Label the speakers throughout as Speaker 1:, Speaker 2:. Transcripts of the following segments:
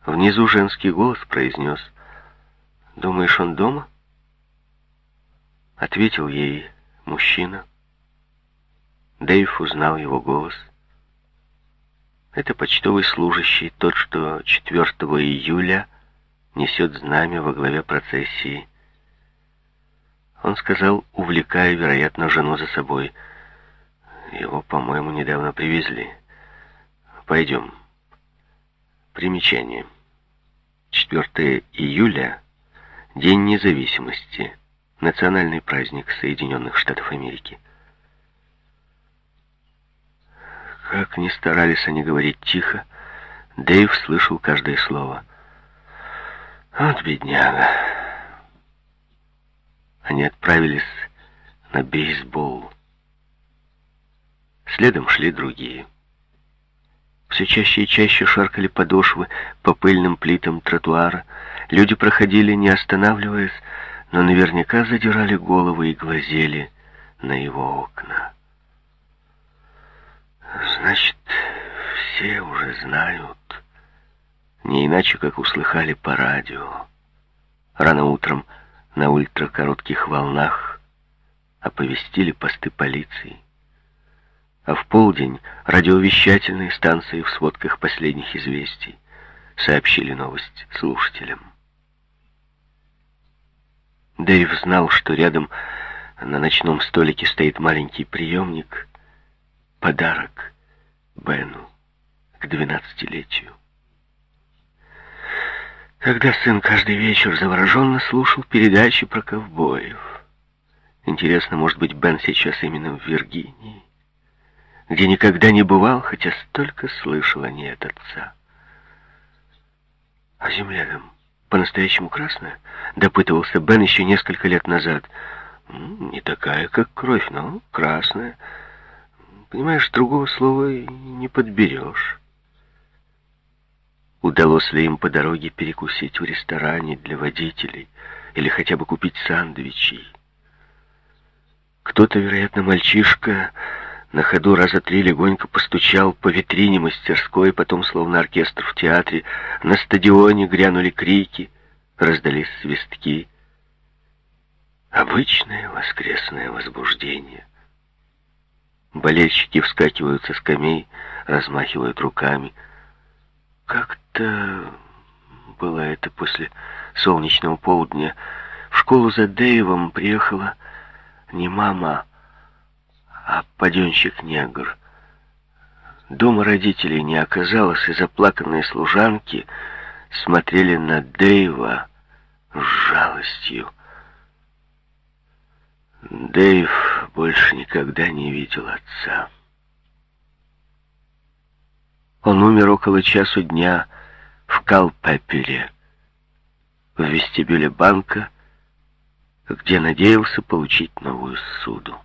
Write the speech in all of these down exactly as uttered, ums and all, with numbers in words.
Speaker 1: Внизу женский голос произнес: «Думаешь, он дома?» Ответил ей мужчина. Дэйв узнал его голос. Это почтовый служащий, тот, что четвёртого июля несет знамя во главе процессии. Он сказал, увлекая, вероятно, жену за собой: «Его, по-моему, недавно привезли. Пойдем». Примечание. четвёртого июля — День независимости, национальный праздник Соединенных Штатов Америки. Как ни старались они говорить тихо, Дэйв слышал каждое слово. Вот бедняга. Они отправились на бейсбол. Следом шли другие. Все чаще и чаще шаркали подошвы по пыльным плитам тротуара. Люди проходили, не останавливаясь, но наверняка задирали головы и глазели на его окна. Значит, все уже знают, не иначе, как услыхали по радио. Рано утром на ультракоротких волнах оповестили посты полиции, а в полдень радиовещательные станции в сводках последних известий сообщили новость слушателям. Дэйв знал, что рядом на ночном столике стоит маленький приемник, подарок Бену к двенадцатилетию. Когда сын каждый вечер завороженно слушал передачи про ковбоев. Интересно, может быть, Бен сейчас именно в Виргинии, где никогда не бывал, хотя столько слышал о ней от отца. А земля там по-настоящему красная? Допытывался Бен еще несколько лет назад. Не такая, как кровь, но красная. Понимаешь, другого слова не подберешь. Удалось ли им по дороге перекусить в ресторане для водителей или хотя бы купить сэндвичи? Кто-то, вероятно, мальчишка, на ходу раза три легонько постучал по витрине мастерской, потом, словно оркестр в театре, на стадионе грянули крики, раздались свистки. Обычное воскресное возбуждение. Болельщики вскакивают со скамей, размахивают руками. Как-то было это после солнечного полдня. В школу за Дэйвом приехала не мама, а паденщик-негр. Дома родителей не оказалось, и заплаканные служанки смотрели на Дэйва с жалостью. Дэйв больше никогда не видел отца. Он умер около часу дня в Калпепеле, в вестибюле банка, где надеялся получить новую ссуду.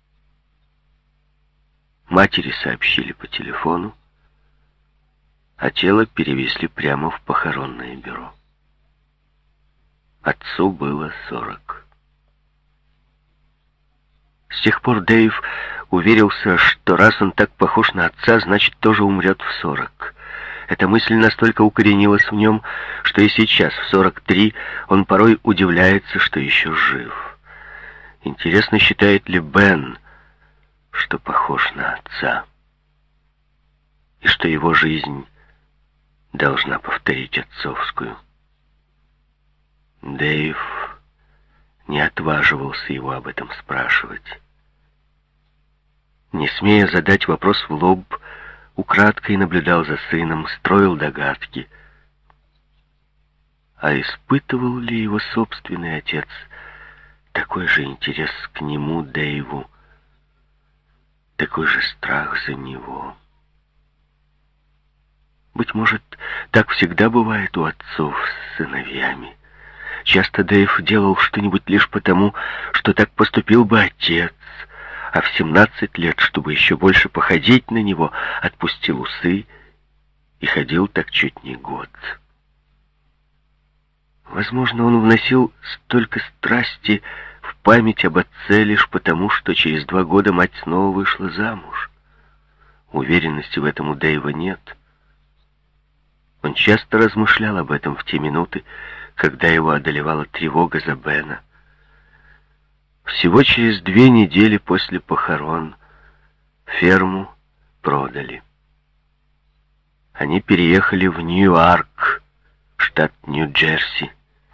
Speaker 1: Матери сообщили по телефону, а тело перевезли прямо в похоронное бюро. Отцу было сорок. С тех пор Дэйв уверился, что раз он так похож на отца, значит, тоже умрет в сорок. Эта мысль настолько укоренилась в нем, что и сейчас, в сорок три, он порой удивляется, что еще жив. Интересно, считает ли Бен, что похож на отца, и что его жизнь должна повторить отцовскую. Дэйв не отваживался его об этом спрашивать. Не смея задать вопрос в лоб, украдкой наблюдал за сыном, строил догадки. А испытывал ли его собственный отец такой же интерес к нему, Дэйву, такой же страх за него? Быть может, так всегда бывает у отцов с сыновьями. Часто Дэйв делал что-нибудь лишь потому, что так поступил бы отец, а в семнадцать лет, чтобы еще больше походить на него, отпустил усы и ходил так чуть не год. Возможно, он вносил столько страсти в память об отце лишь потому, что через два года мать снова вышла замуж. Уверенности в этом у Дэйва нет. Он часто размышлял об этом в те минуты, когда его одолевала тревога за Бена. Всего через две недели после похорон ферму продали. Они переехали в Ньюарк, штат Нью-Джерси.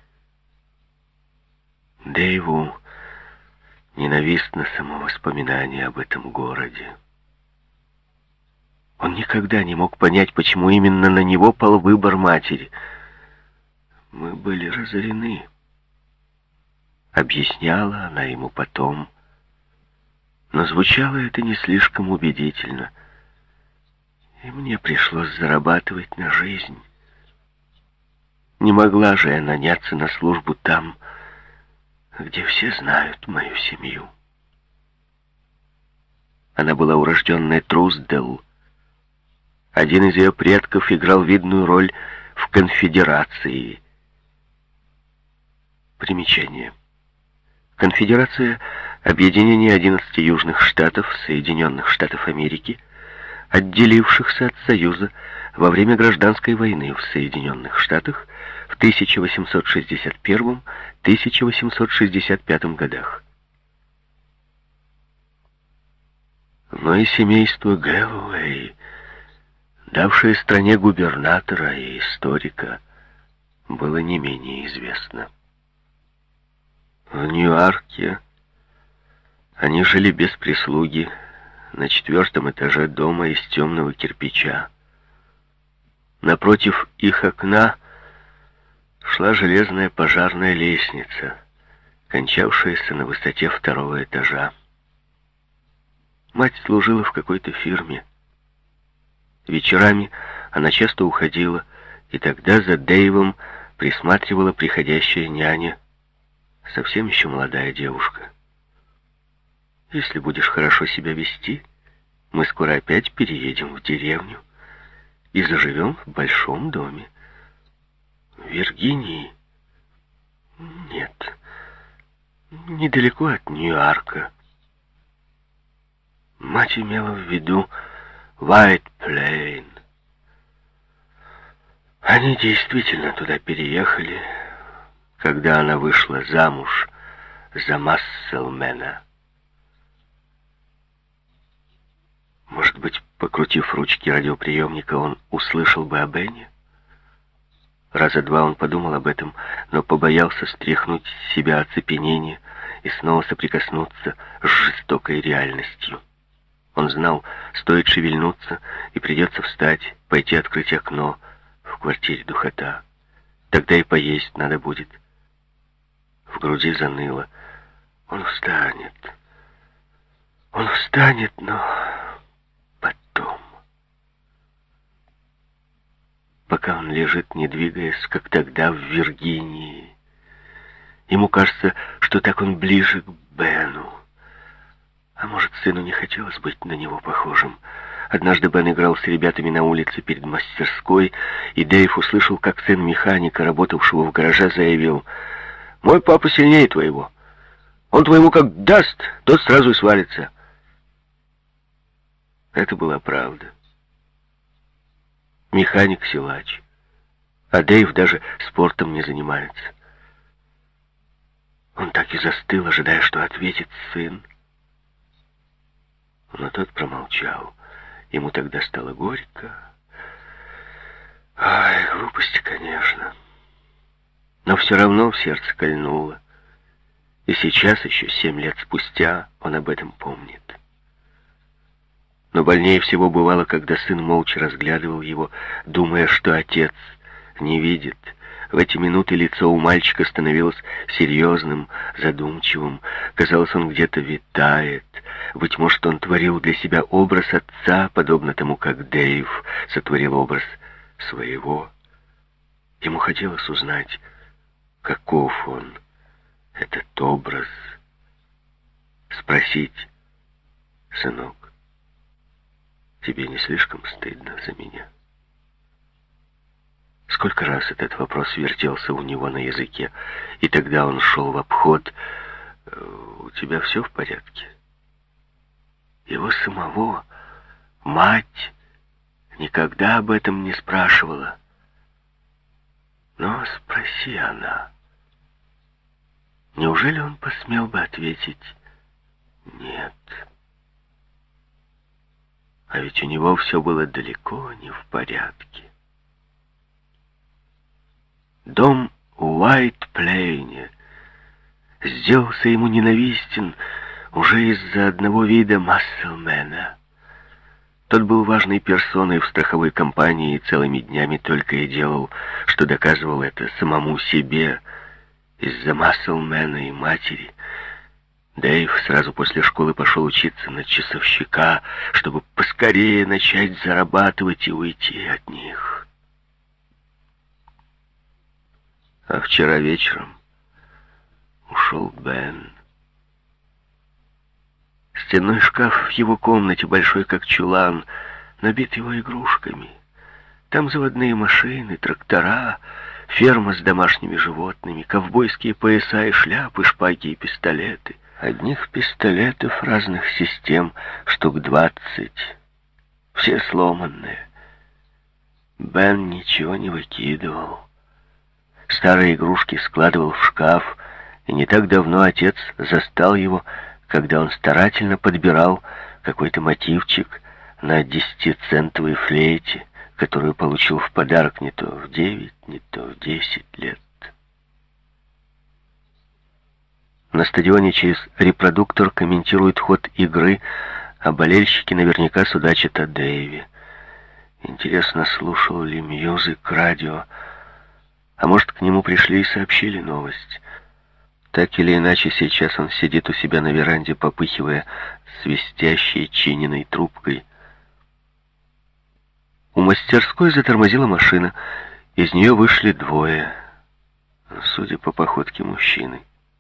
Speaker 1: Дэйву ненавистно само воспоминание об этом городе. Он никогда не мог понять, почему именно на него пал выбор матери. «Мы были разорены», — объясняла она ему потом. Но звучало это не слишком убедительно. И мне пришлось зарабатывать на жизнь. Не могла же я наняться на службу там, где все знают мою семью. Она была урожденная Трусделл. Один из ее предков играл видную роль в конфедерации. Примечание. Конфедерация — объединение одиннадцати южных штатов Соединенных Штатов Америки, отделившихся от Союза во время гражданской войны в Соединенных Штатах в тысяча восемьсот шестьдесят первом — тысяча восемьсот шестьдесят пятом годах. Но и семейство Гэллоуэй, давшее стране губернатора и историка, было не менее известно. В Ньюарке они жили без прислуги на четвертом этаже дома из темного кирпича. Напротив их окна шла железная пожарная лестница, кончавшаяся на высоте второго этажа. Мать служила в какой-то фирме. Вечерами она часто уходила, и тогда за Дэйвом присматривала приходящая няня, совсем еще молодая девушка. «Если будешь хорошо себя вести, мы скоро опять переедем в деревню и заживем в большом доме. В Виргинии? Нет, недалеко от Ньюарка». Мать имела в виду White Plain. Они действительно туда переехали, когда она вышла замуж за Масселмена. Может быть, покрутив ручки радиоприемника, он услышал бы о Бене? Раза два он подумал об этом, но побоялся стряхнуть с себя оцепенение и снова соприкоснуться с жестокой реальностью. Он знал, стоит шевельнуться, и придется встать, пойти открыть окно. В квартире духота. Тогда и поесть надо будет. В груди заныло. Он встанет. Он встанет, но потом. Пока он лежит, не двигаясь, как тогда в Виргинии. Ему кажется, что так он ближе к Бену. А может, сыну не хотелось быть на него похожим. Однажды Бен играл с ребятами на улице перед мастерской, и Дэйв услышал, как сын механика, работавшего в гараже, заявил: «Мой папа сильнее твоего. Он твоему как даст, тот сразу и свалится». Это была правда. Механик силач, а Дэйв даже спортом не занимается. Он так и застыл, ожидая, что ответит сын. Но тот промолчал. Ему тогда стало горько. Ай, глупости, конечно. Но все равно в сердце кольнуло. И сейчас, еще семь лет спустя, он об этом помнит. Но больнее всего бывало, когда сын молча разглядывал его, думая, что отец не видит. В эти минуты лицо у мальчика становилось серьезным, задумчивым. Казалось, он где-то витает. Быть может, он творил для себя образ отца, подобно тому, как Дэйв сотворил образ своего. Ему хотелось узнать, каков он, этот образ. Спросить: «Сынок, тебе не слишком стыдно за меня?» Сколько раз этот вопрос вертелся у него на языке, и тогда он шел в обход: «У тебя все в порядке?» Его самого мать никогда об этом не спрашивала. Но спроси она, неужели он посмел бы ответить «нет»? А ведь у него все было далеко не в порядке. Дом в Уайт-Плейне сделался ему ненавистен уже из-за одного вида Масселмена. Тот был важной персоной в страховой компании и целыми днями только и делал, что доказывал это самому себе из-за Масселмена и матери. Дэйв сразу после школы пошел учиться на часовщика, чтобы поскорее начать зарабатывать и уйти от них. А вчера вечером ушел Бен. Стенной шкаф в его комнате, большой как чулан, набит его игрушками. Там заводные машины, трактора, ферма с домашними животными, ковбойские пояса и шляпы, шпаги и пистолеты. Одних пистолетов разных систем штук двадцать. Все сломанные. Бен ничего не выкидывал. Старые игрушки складывал в шкаф, и не так давно отец застал его, когда он старательно подбирал какой-то мотивчик на десятицентовой флейте, которую получил в подарок не то в девять, не то в десять лет. На стадионе через репродуктор комментируют ход игры, а болельщики наверняка судачат о Дэйве. Интересно, слушал ли Мьюзик радио, а может, к нему пришли и сообщили новость. Так или иначе, сейчас он сидит у себя на веранде, попыхивая свистящей чиненной трубкой. У мастерской затормозила машина. Из нее вышли двое, судя по походке, мужчины.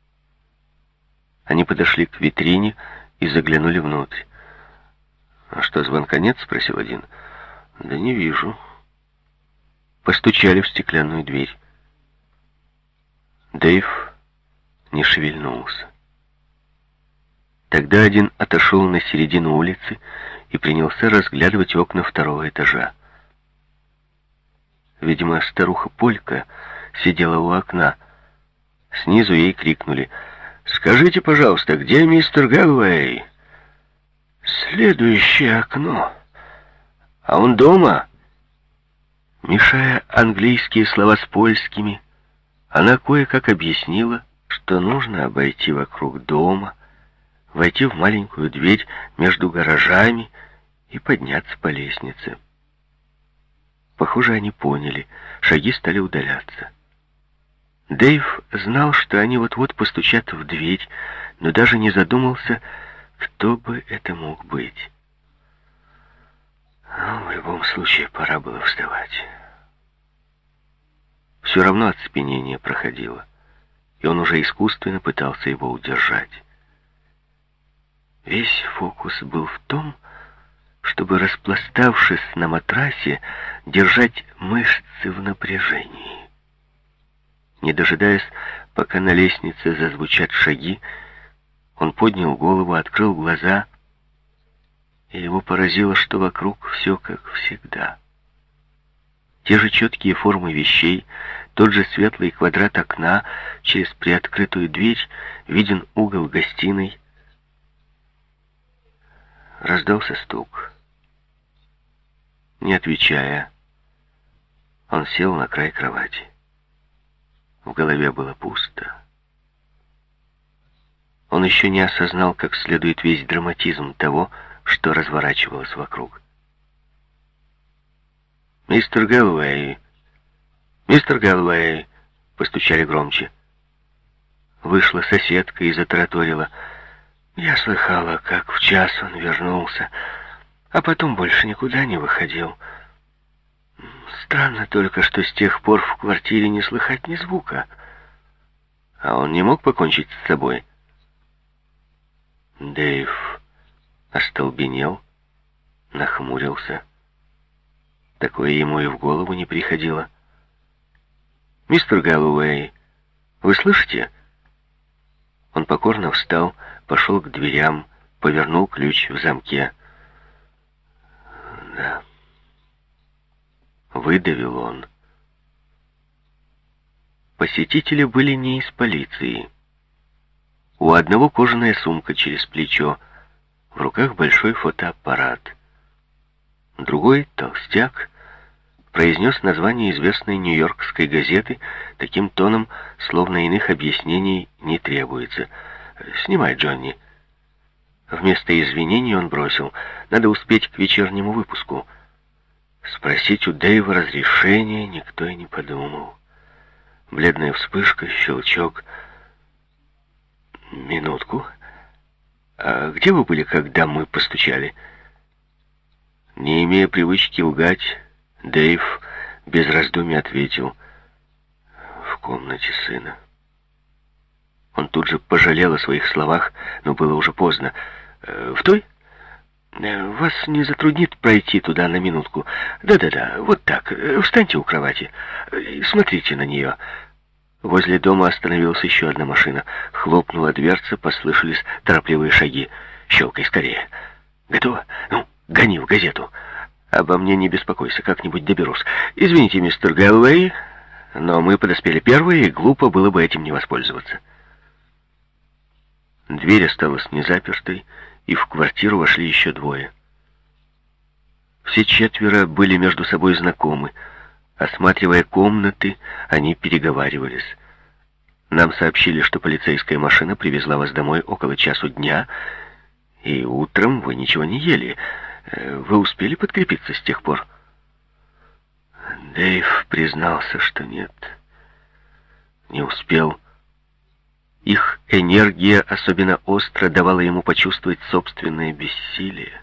Speaker 1: Они подошли к витрине и заглянули внутрь. «А что, звонка нет?» — спросил один. «Да не вижу». Постучали в стеклянную дверь. Дэйв не шевельнулся. Тогда один отошел на середину улицы и принялся разглядывать окна второго этажа. Видимо, старуха Полька сидела у окна. Снизу ей крикнули: «Скажите, пожалуйста, где мистер Гэллоуэй?» «Следующее окно. А он дома?» Мешая английские слова с польскими, она кое-как объяснила, что нужно обойти вокруг дома, войти в маленькую дверь между гаражами и подняться по лестнице. Похоже, они поняли. Шаги стали удаляться. Дэйв знал, что они вот-вот постучат в дверь, но даже не задумался, кто бы это мог быть. Но в любом случае пора было вставать. Все равно оцепенение проходило, и он уже искусственно пытался его удержать. Весь фокус был в том, чтобы, распластавшись на матрасе, держать мышцы в напряжении. Не дожидаясь, пока на лестнице зазвучат шаги, он поднял голову, открыл глаза, и его поразило, что вокруг все как всегда. Те же четкие формы вещей, тот же светлый квадрат окна, через приоткрытую дверь виден угол гостиной. Раздался стук. Не отвечая, он сел на край кровати. В голове было пусто. Он еще не осознал как следует весь драматизм того, что разворачивалось вокруг. «Мистер Гэллоуэй! Мистер Гэллоуэй!» — постучали громче. Вышла соседка и затараторила: «Я слыхала, как в час он вернулся, а потом больше никуда не выходил. Странно только, что с тех пор в квартире не слыхать ни звука. А он не мог покончить с собой?» Дэйв остолбенел, нахмурился. Такое ему и в голову не приходило. «Мистер Гэллоуэй, вы слышите?» Он покорно встал, пошел к дверям, повернул ключ в замке. «Да», — выдавил он. посетители были не из полиции. У одного кожаная сумка через плечо, в руках большой фотоаппарат. Другой, толстяк, произнес название известной нью-йоркской газеты таким тоном, словно иных объяснений не требуется. «Снимай, Джонни». Вместо извинений он бросил: «Надо успеть к вечернему выпуску». Спросить у Дэйва разрешения никто и не подумал. Бледная вспышка, щелчок. «Минутку. А где вы были, когда мы постучали?» Не имея привычки лгать, Дэйв без раздумий ответил: «В комнате сына». Он тут же пожалел о своих словах, но было уже поздно. «В той? Вас не затруднит пройти туда на минутку? Да-да-да, вот так. Встаньте у кровати. Смотрите на нее». Возле дома остановилась еще одна машина. Хлопнула дверца, послышались торопливые шаги. «Щелкай скорее». «Готово? Ну, гони в газету». «Обо мне не беспокойся, как-нибудь доберусь. Извините, мистер Гэллоуэй, но мы подоспели первые, и глупо было бы этим не воспользоваться». Дверь осталась незапертой, и в квартиру вошли еще двое. Все четверо были между собой знакомы. Осматривая комнаты, они переговаривались. Нам сообщили, что полицейская машина привезла вас домой около часу дня, и утром вы ничего не ели. Вы успели подкрепиться с тех пор?» Дэйв признался, что нет, не успел. Их энергия особенно остро давала ему почувствовать собственное бессилие.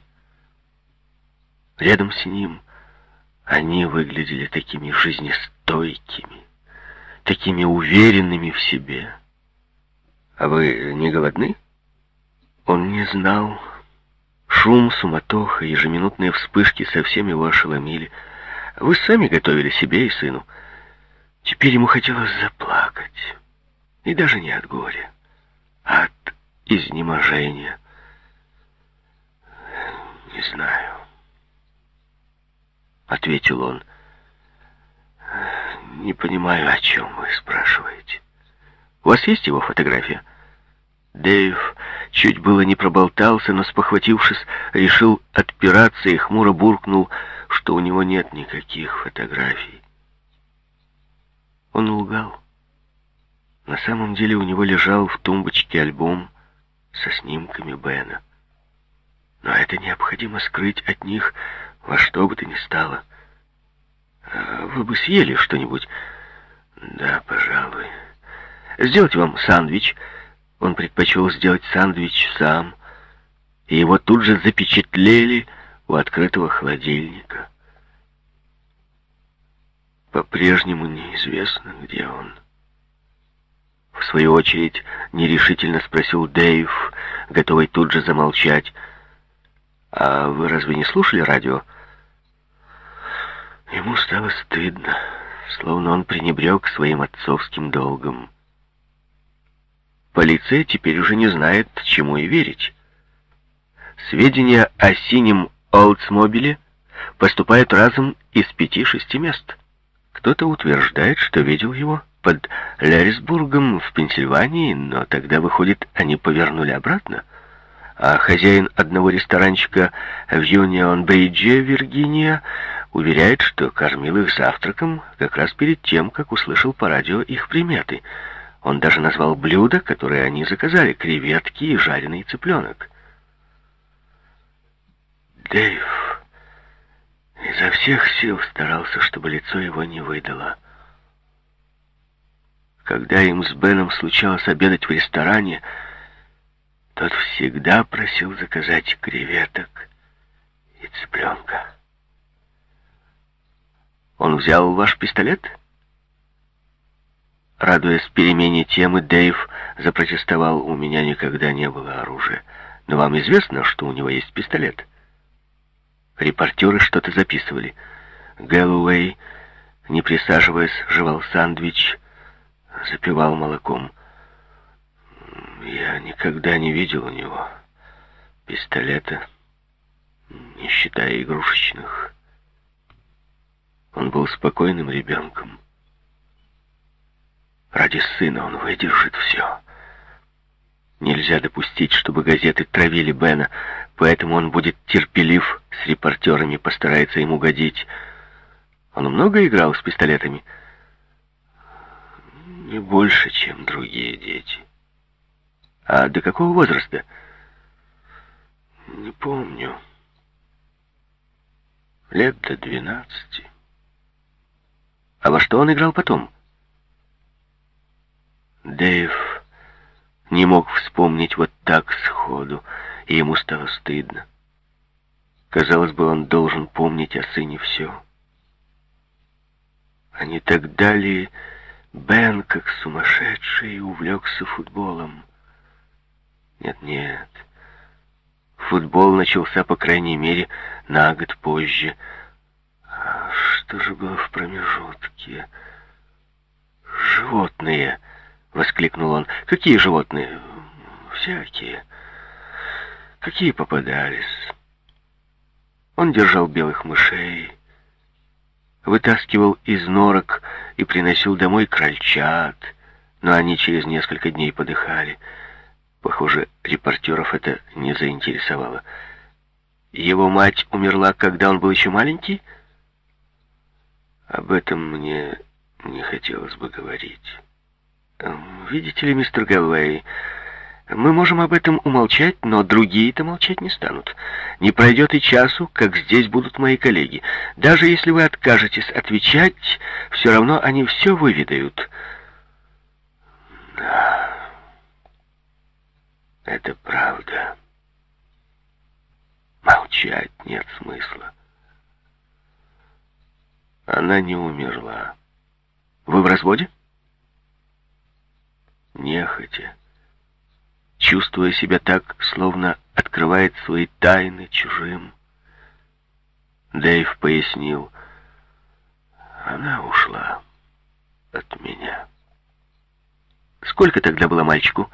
Speaker 1: Рядом с ним они выглядели такими жизнестойкими, такими уверенными в себе. «А вы не голодны?» Он не знал. Шум, суматоха, ежеминутные вспышки совсем его ошеломили. Вы сами готовили себе и сыну. Теперь ему хотелось заплакать. И даже не от горя, а от изнеможения. «Не знаю», — ответил он. «Не понимаю, о чем вы спрашиваете. У вас есть его фотография?» Дэйв чуть было не проболтался, но, спохватившись, решил отпираться и хмуро буркнул, что у него нет никаких фотографий. Он лгал. На самом деле у него лежал в тумбочке альбом со снимками Бена. Но это необходимо скрыть от них во что бы то ни стало. «Вы бы съели что-нибудь?» «Да, пожалуй. Сделать вам сэндвич?» Он предпочел сделать сэндвич сам, и его тут же запечатлели у открытого холодильника. По-прежнему неизвестно, где он. В свою очередь нерешительно спросил Дэйв, готовый тут же замолчать. «А вы разве не слушали радио?» Ему стало стыдно, словно он пренебрег своим отцовским долгом. Полиция теперь уже не знает, чему и верить. Сведения о синем Олдсмобиле поступают разом из пяти-шести мест. Кто-то утверждает, что видел его под Лярисбургом в Пенсильвании, но тогда, выходит, они повернули обратно. А хозяин одного ресторанчика в Юнион-Бридже, Виргиния, уверяет, что кормил их завтраком как раз перед тем, как услышал по радио их приметы. Он даже назвал блюда, которые они заказали: креветки и жареный цыпленок. Дэйв изо всех сил старался, чтобы лицо его не выдало. Когда им с Беном случалось обедать в ресторане, тот всегда просил заказать креветок и цыпленка. «Он взял ваш пистолет?» Радуясь перемене темы, Дэйв запротестовал: «У меня никогда не было оружия. Но вам известно, что у него есть пистолет?» Репортеры что-то записывали. Гэллоуэй, не присаживаясь, жевал сэндвич, запивал молоком. «Я никогда не видел у него пистолета, не считая игрушечных. Он был спокойным ребенком. Ради сына он выдержит все. Нельзя допустить, чтобы газеты травили Бена, поэтому он будет терпелив с репортерами, постарается им угодить. Он много играл с пистолетами? Не больше, чем другие дети. А до какого возраста? Не помню. Лет до двенадцати. А во что он играл потом? Дэйв не мог вспомнить вот так сходу, и ему стало стыдно. Казалось бы, он должен помнить о сыне все. А не тогда ли Бен, как сумасшедший, увлекся футболом? Нет-нет. Футбол начался, по крайней мере, на год позже. А что же было в промежутке? Животные, воскликнул он. Какие животные? Всякие. Какие попадались. Он держал белых мышей, вытаскивал из норок и приносил домой крольчат, но они через несколько дней подыхали. Похоже, репортеров это не заинтересовало. Его мать умерла, когда он был еще маленький? Об этом мне не хотелось бы говорить. Видите ли, мистер Гэллоуэй, мы можем об этом умолчать, но другие-то молчать не станут. Не пройдет и часу, как здесь будут мои коллеги. Даже если вы откажетесь отвечать, все равно они все выведают. Да, это правда. Молчать нет смысла. Она не умерла. Вы в разводе? Нехотя, чувствуя себя так, словно открывает свои тайны чужим, Дэйв пояснил: она ушла от меня. Сколько тогда было мальчику?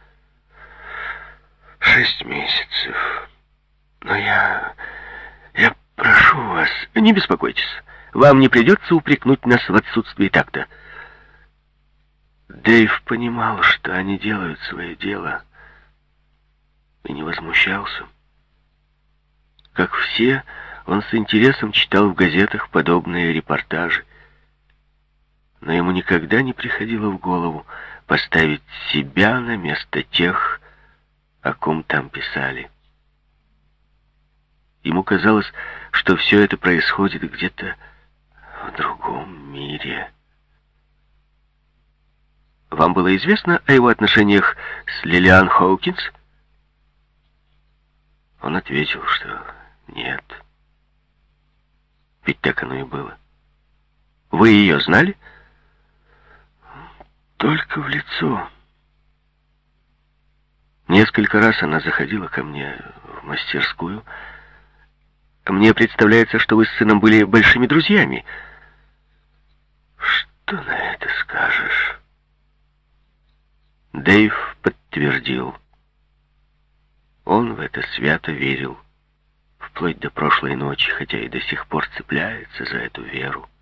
Speaker 1: Шесть месяцев. Но я... я прошу вас, не беспокойтесь. Вам не придется упрекнуть нас в отсутствии такта. Дэйв понимал, что они делают свое дело, и не возмущался. Как все, он с интересом читал в газетах подобные репортажи, но ему никогда не приходило в голову поставить себя на место тех, о ком там писали. Ему казалось, что все это происходит где-то в другом мире. Вам было известно о его отношениях с Лилиан Хоукинс? Он ответил, что нет. Ведь так оно и было. Вы ее знали? Только в лицо. Несколько раз она заходила ко мне в мастерскую. Мне представляется, что вы с сыном были большими друзьями. Что на это скажешь? Дэйв подтвердил. Он в это свято верил, вплоть до прошлой ночи, хотя и до сих пор цепляется за эту веру.